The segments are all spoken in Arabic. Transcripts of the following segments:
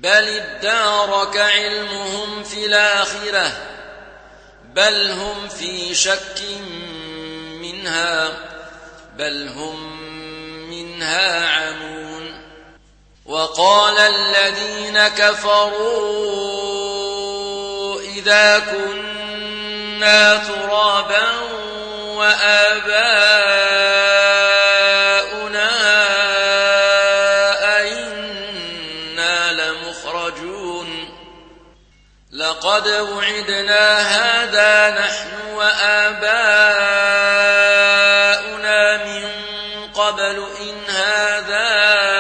بل ادارك علمهم في الآخرة بل هم في شك منها بل هم منها عمون. وقال الذين كفروا إذا كنا ترابا وآباؤنا أئنا لمخرجون لقد وعدنا هذا نحن وآباؤنا من قبل إن هذا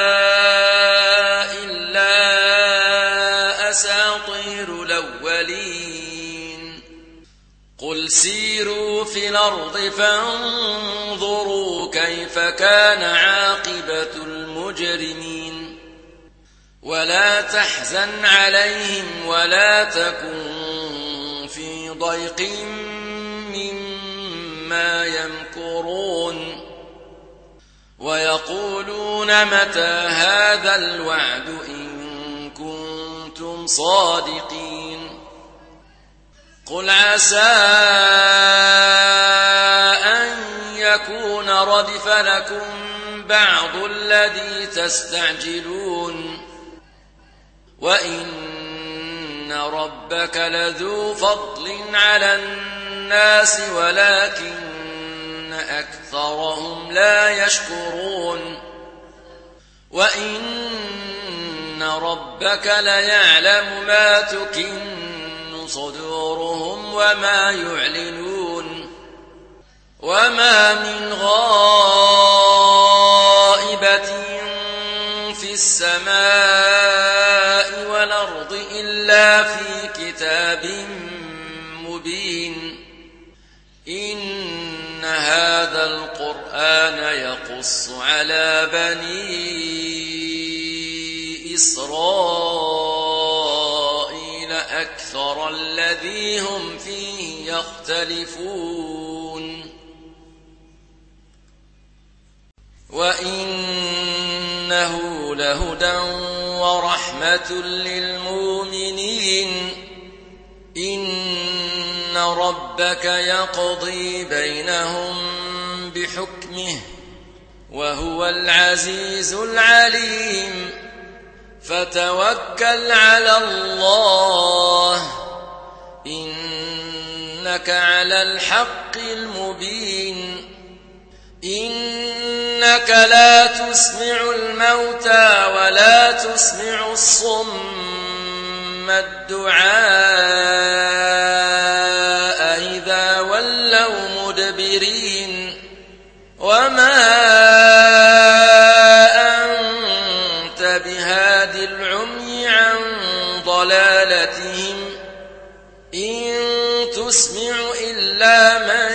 إلا أساطير الأولين. قل سيروا في الأرض فانظروا كيف كان عاقبة المجرمين. ولا تحزن عليهم ولا تكن في ضيق مما يمكرون. ويقولون متى هذا الوعد إن كنتم صادقين. قل عسى أن يكون ردف لكم بعض الذي تستعجلون وإن ربك لذو فضل على الناس ولكن أكثرهم لا يشكرون. وإن ربك ليعلم ما تكن صدورهم وما يعلنون. وما من غائبة في السماء والأرض إلا في كتاب مبين. إن هذا القرآن يقص على بني إسرائيل أكثر الذي هم فيه يختلفون. وإنه لهدى ورحمة للمؤمنين. إن ربك يقضي بينهم بحكمه وهو العزيز العليم. فتوكل على الله إنك على الحق المبين. إنك لا تسمع الموتى ولا تسمع الصم الدعاء إذا ولوا مدبرين. وما أنت بهاد العمي عن ضلالتهم إن تسمع إلا من